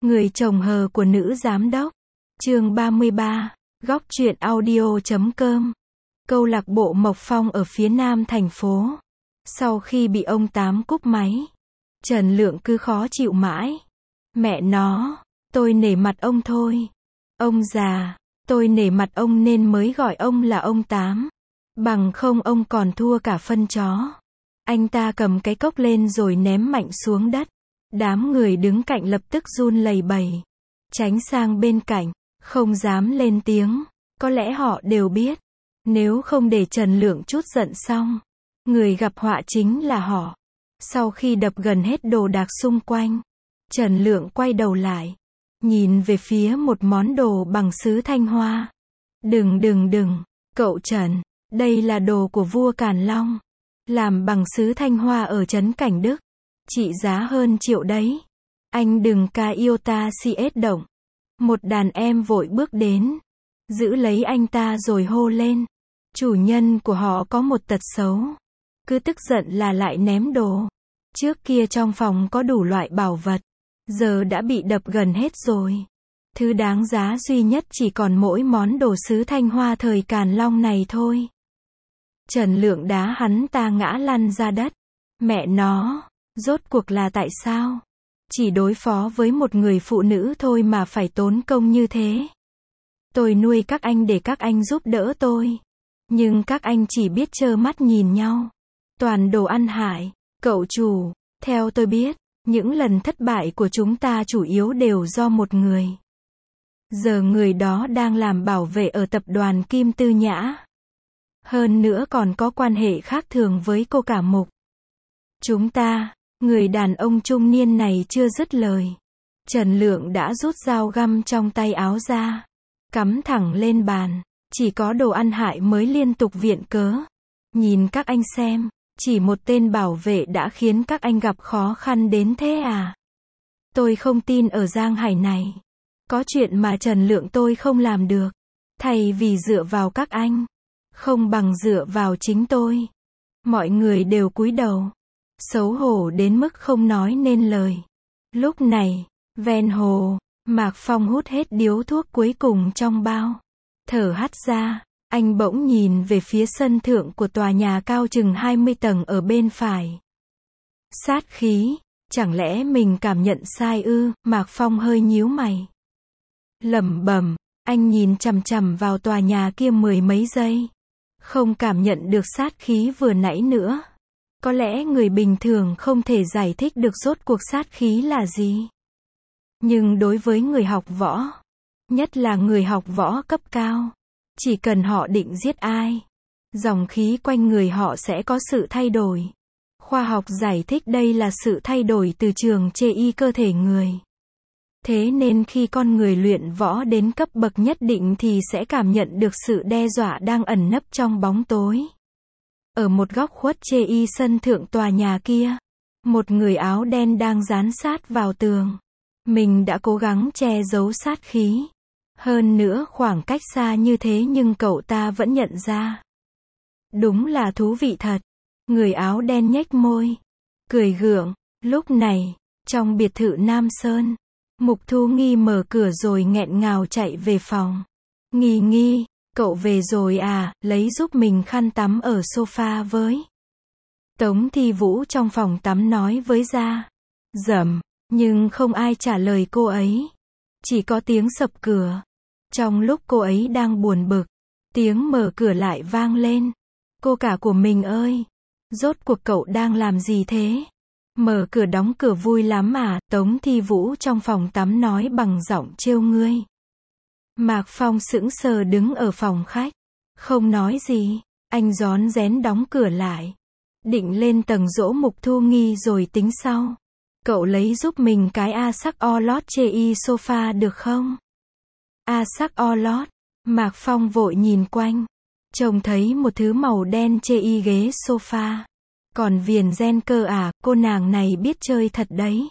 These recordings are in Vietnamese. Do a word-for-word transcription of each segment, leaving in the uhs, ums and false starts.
Người chồng hờ của nữ giám đốc. Chương ba mươi ba. Góc truyện audio chấm com. Câu lạc bộ Mộc Phong ở phía nam thành phố. Sau khi bị ông Tám cúp máy, Trần Lượng cứ khó chịu mãi. Mẹ nó, tôi nể mặt ông thôi. Ông già, tôi nể mặt ông nên mới gọi ông là ông Tám. Bằng không ông còn thua cả phân chó. Anh ta cầm cái cốc lên rồi ném mạnh xuống đất. Đám người đứng cạnh lập tức run lẩy bẩy, tránh sang bên cạnh, không dám lên tiếng. Có lẽ họ đều biết, nếu không để Trần Lượng chút giận xong, người gặp họa chính là họ. Sau khi đập gần hết đồ đạc xung quanh, Trần Lượng quay đầu lại, nhìn về phía một món đồ bằng sứ Thanh Hoa. Đừng đừng đừng, cậu Trần, đây là đồ của vua Càn Long, làm bằng sứ Thanh Hoa ở trấn Cảnh Đức, trị giá hơn triệu đấy. Anh đừng ca iota si ết động. Một đàn em vội bước đến, giữ lấy anh ta rồi hô lên. Chủ nhân của họ có một tật xấu, cứ tức giận là lại ném đồ. Trước kia trong phòng có đủ loại bảo vật, giờ đã bị đập gần hết rồi. Thứ đáng giá duy nhất chỉ còn mỗi món đồ sứ Thanh Hoa thời Càn Long này thôi. Trần Lượng đá hắn ta ngã lăn ra đất. Mẹ nó, rốt cuộc là tại sao? Chỉ đối phó với một người phụ nữ thôi mà phải tốn công như thế. Tôi nuôi các anh để các anh giúp đỡ tôi, nhưng các anh chỉ biết trơ mắt nhìn nhau. Toàn đồ ăn hại. Cậu chủ, theo tôi biết, những lần thất bại của chúng ta chủ yếu đều do một người. Giờ người đó đang làm bảo vệ ở tập đoàn Kim Tư Nhã. Hơn nữa còn có quan hệ khác thường với cô cả Mục. Chúng ta, người đàn ông trung niên này chưa dứt lời, Trần Lượng đã rút dao găm trong tay áo ra, cắm thẳng lên bàn. Chỉ có đồ ăn hại mới liên tục viện cớ. Nhìn các anh xem, chỉ một tên bảo vệ đã khiến các anh gặp khó khăn đến thế à? Tôi không tin ở Giang Hải này có chuyện mà Trần Lượng tôi không làm được. Thay vì dựa vào các anh, không bằng dựa vào chính tôi. Mọi người đều cúi đầu, xấu hổ đến mức không nói nên lời. Lúc này, ven hồ, Mạc Phong hút hết điếu thuốc cuối cùng trong bao, thở hắt ra. Anh bỗng nhìn về phía sân thượng của tòa nhà cao chừng hai mươi tầng ở bên phải. Sát khí, chẳng lẽ mình cảm nhận sai ư? Mạc Phong hơi nhíu mày, lẩm bẩm. Anh nhìn chằm chằm vào tòa nhà kia mười mấy giây, không cảm nhận được sát khí vừa nãy nữa. Có lẽ người bình thường không thể giải thích được rốt cuộc sát khí là gì. Nhưng đối với người học võ, nhất là người học võ cấp cao, chỉ cần họ định giết ai, dòng khí quanh người họ sẽ có sự thay đổi. Khoa học giải thích đây là sự thay đổi từ trường chê y cơ thể người. Thế nên khi con người luyện võ đến cấp bậc nhất định thì sẽ cảm nhận được sự đe dọa đang ẩn nấp trong bóng tối. Ở một góc khuất chê y sân thượng tòa nhà kia, một người áo đen đang dán sát vào tường. Mình đã cố gắng che giấu sát khí. Hơn nữa khoảng cách xa như thế nhưng cậu ta vẫn nhận ra. Đúng là thú vị thật. Người áo đen nhếch môi, cười gượng. Lúc này, trong biệt thự Nam Sơn, Mục Thu Nghi mở cửa rồi nghẹn ngào chạy về phòng. Nghi Nghi, cậu về rồi à, lấy giúp mình khăn tắm ở sofa với. Tống Thi Vũ trong phòng tắm nói với Gia. Dầm, nhưng không ai trả lời cô ấy. Chỉ có tiếng sập cửa. Trong lúc cô ấy đang buồn bực, tiếng mở cửa lại vang lên. Cô cả của mình ơi, rốt cuộc cậu đang làm gì thế? Mở cửa đóng cửa vui lắm à? Tống Thi Vũ trong phòng tắm nói bằng giọng trêu ngươi. Mạc Phong sững sờ đứng ở phòng khách, không nói gì. Anh rón rén đóng cửa lại, định lên tầng dỗ Mục Thu Nghi rồi tính sau. Cậu lấy giúp mình cái A sắc o lót chê y sofa được không? A sắc o lót. Mạc Phong vội nhìn quanh, trông thấy một thứ màu đen chê y ghế sofa. Còn viền ren cơ à, cô nàng này biết chơi thật đấy.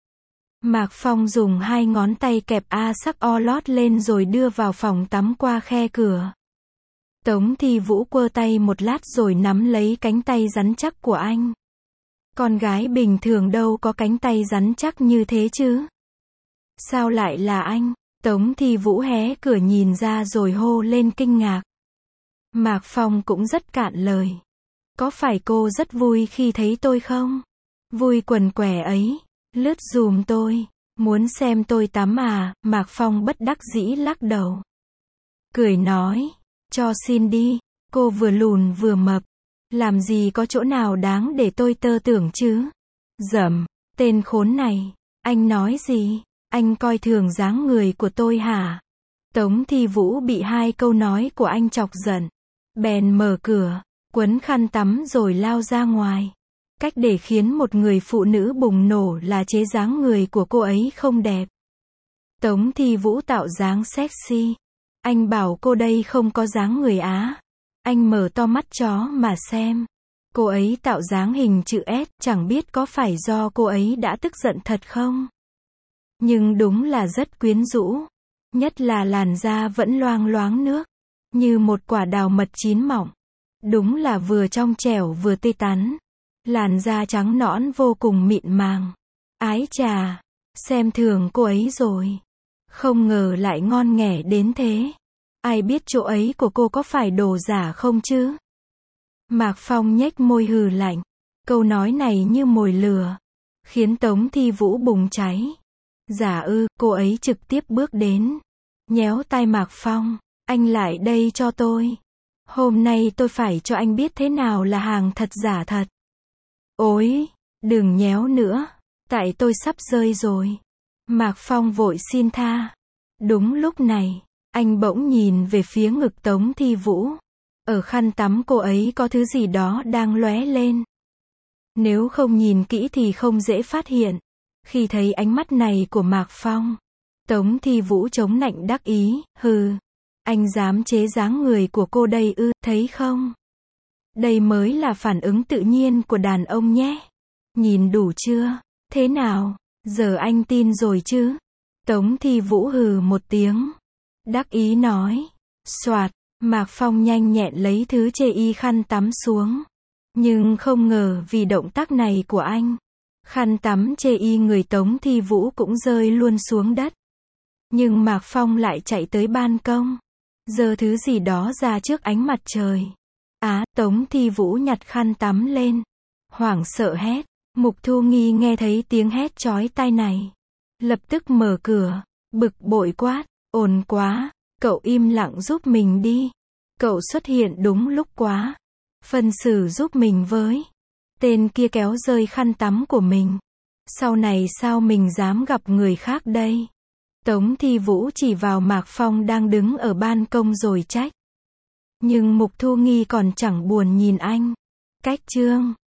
Mạc Phong dùng hai ngón tay kẹp A sắc o lót lên rồi đưa vào phòng tắm qua khe cửa. Tống Thi Vũ quơ tay một lát rồi nắm lấy cánh tay rắn chắc của anh. Con gái bình thường đâu có cánh tay rắn chắc như thế chứ. Sao lại là anh? Tống Thi Vũ hé cửa nhìn ra rồi hô lên kinh ngạc. Mạc Phong cũng rất cạn lời. Có phải cô rất vui khi thấy tôi không? Vui quần què ấy. Lướt dùm tôi. Muốn xem tôi tắm à? Mạc Phong bất đắc dĩ lắc đầu. Cười nói. Cho xin đi. Cô vừa lùn vừa mập. Làm gì có chỗ nào đáng để tôi tơ tưởng chứ? Dầm. Tên khốn này. Anh nói gì? Anh coi thường dáng người của tôi hả? Tống Thi Vũ bị hai câu nói của anh chọc giận. Bèn mở cửa, quấn khăn tắm rồi lao ra ngoài. Cách để khiến một người phụ nữ bùng nổ là chế dáng người của cô ấy không đẹp. Tống Thi Vũ tạo dáng sexy. Anh bảo cô đây không có dáng người Á. Anh mở to mắt chó mà xem. Cô ấy tạo dáng hình chữ S, chẳng biết có phải do cô ấy đã tức giận thật không? Nhưng đúng là rất quyến rũ. Nhất là làn da vẫn loang loáng nước. Như một quả đào mật chín mọng. Đúng là vừa trong trẻo vừa tươi tắn. Làn da trắng nõn vô cùng mịn màng. Ái chà, xem thường cô ấy rồi. Không ngờ lại ngon nghẻ đến thế. Ai biết chỗ ấy của cô có phải đồ giả không chứ? Mạc Phong nhếch môi hừ lạnh. Câu nói này như mồi lửa. Khiến Tống Thi Vũ bùng cháy. Giả ư, cô ấy trực tiếp bước đến. Nhéo tai Mạc Phong. Anh lại đây cho tôi. Hôm nay tôi phải cho anh biết thế nào là hàng thật giả thật. Ôi, đừng nhéo nữa. Tại tôi sắp rơi rồi. Mạc Phong vội xin tha. Đúng lúc này, anh bỗng nhìn về phía ngực Tống Thi Vũ. Ở khăn tắm cô ấy có thứ gì đó đang lóe lên. Nếu không nhìn kỹ thì không dễ phát hiện. Khi thấy ánh mắt này của Mạc Phong, Tống Thi Vũ chống nạnh đắc ý, hừ. Anh dám chế dáng người của cô đây ư, thấy không? Đây mới là phản ứng tự nhiên của đàn ông nhé. Nhìn đủ chưa? Thế nào? Giờ anh tin rồi chứ? Tống Thi Vũ hừ một tiếng. Đắc ý nói. Soạt, Mạc Phong nhanh nhẹn lấy thứ chê y khăn tắm xuống. Nhưng không ngờ vì động tác này của anh, khăn tắm chê y người Tống Thi Vũ cũng rơi luôn xuống đất. Nhưng Mạc Phong lại chạy tới ban công, giơ thứ gì đó ra trước ánh mặt trời. Á, à, Tống Thi Vũ nhặt khăn tắm lên. Hoảng sợ hét. Mục Thu Nghi nghe thấy tiếng hét chói tai này. Lập tức mở cửa. Bực bội quát. Ồn quá. Cậu im lặng giúp mình đi. Cậu xuất hiện đúng lúc quá. Phân xử giúp mình với. Tên kia kéo rơi khăn tắm của mình. Sau này sao mình dám gặp người khác đây? Tống Thi Vũ chỉ vào Mạc Phong đang đứng ở ban công rồi trách. Nhưng Mục Thu Nghi còn chẳng buồn nhìn anh. Cách chương